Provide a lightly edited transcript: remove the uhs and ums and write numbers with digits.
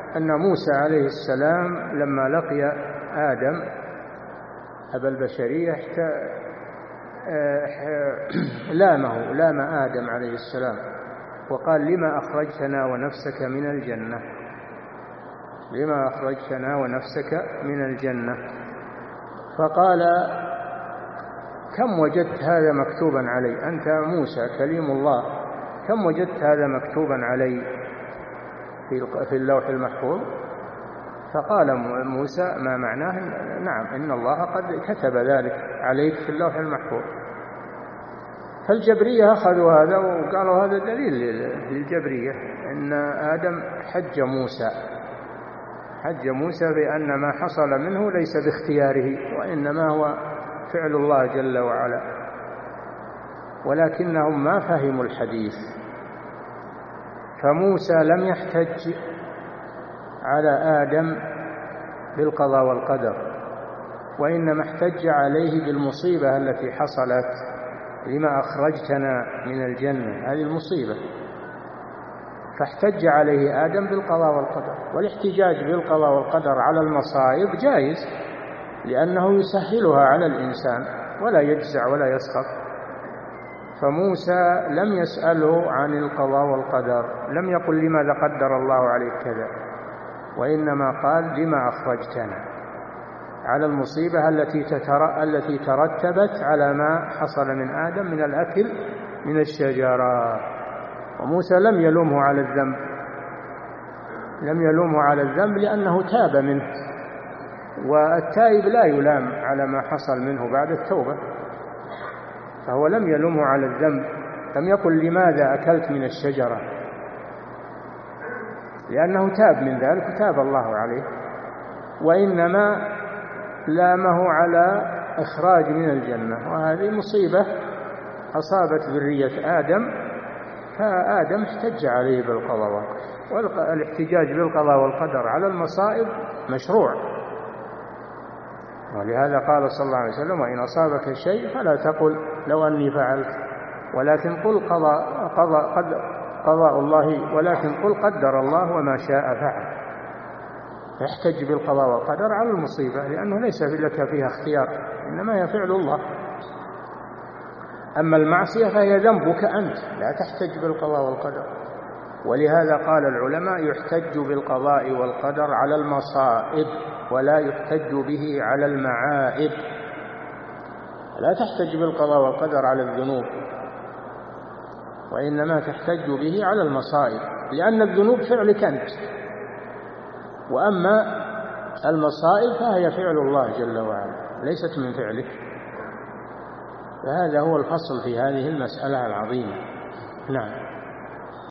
أن موسى عليه السلام لما لقي آدم أبا البشرية لام آدم عليه السلام وقال: لما أخرجتنا ونفسك من الجنة؟ لما أخرجتنا ونفسك من الجنة؟ فقال: كم وجدت هذا مكتوبا علي؟ أنت موسى كليم الله، كم وجدت هذا مكتوبا علي في اللوح المحفوظ؟ فقال موسى: ما معناه؟ نعم، إن الله قد كتب ذلك عليك في اللوح المحفوظ. فالجبرية أخذوا هذا وقالوا هذا دليل للجبرية أن آدم حج موسى بأن ما حصل منه ليس باختياره وإنما هو فعل الله جل وعلا، ولكنهم ما فهموا الحديث. فموسى لم يحتج على آدم بالقضاء والقدر، وإنما احتج عليه بالمصيبة التي حصلت: لما أخرجتنا من الجنة، هذه المصيبة. فاحتج عليه آدم بالقضاء والقدر، والاحتجاج بالقضاء والقدر على المصائب جائز لأنه يسهلها على الإنسان ولا يجزع ولا يسخط. فموسى لم يسأله عن القضاء والقدر، لم يقل: لماذا قدر الله عليك كذا، وإنما قال: لما أخرجتنا، على المصيبة التي ترتبت على ما حصل من آدم من الأكل من الشجرة. وموسى لم يلومه على الذنب لأنه تاب منه، والتائب لا يلام على ما حصل منه بعد التوبة، فهو لم يلومه على الذنب، لم يقل: لماذا أكلت من الشجرة، لأنه تاب من ذلك وتاب الله عليه، وإنما لامه على إخراج من الجنة. وهذه مصيبة أصابت ذرية آدم، فآدم احتج عليه بالقضاء، والاحتجاج بالقضاء والقدر على المصائب مشروع. ولهذا قال صلى الله عليه وسلم: وإن أصابك شيء فلا تقل لو أني فعلت، ولكن قل قضاء الله، ولكن قل قدر الله وما شاء فعل. يحتج بالقضاء والقدر على المصيبة لأنه ليس لك فيها اختيار، إنما هي فعل الله. أما المعصية فهي ذنبك أنت، لا تحتج بالقضاء والقدر. ولهذا قال العلماء: يحتج بالقضاء والقدر على المصائب ولا يحتج به على المعائب. لا تحتج بالقضاء والقدر على الذنوب، وإنما تحتج به على المصائب، لأن الذنوب فعلك أنت، وأما المصائب فهي فعل الله جل وعلا، ليست من فعلك. فهذا هو الفصل في هذه المسألة العظيمة. نعم.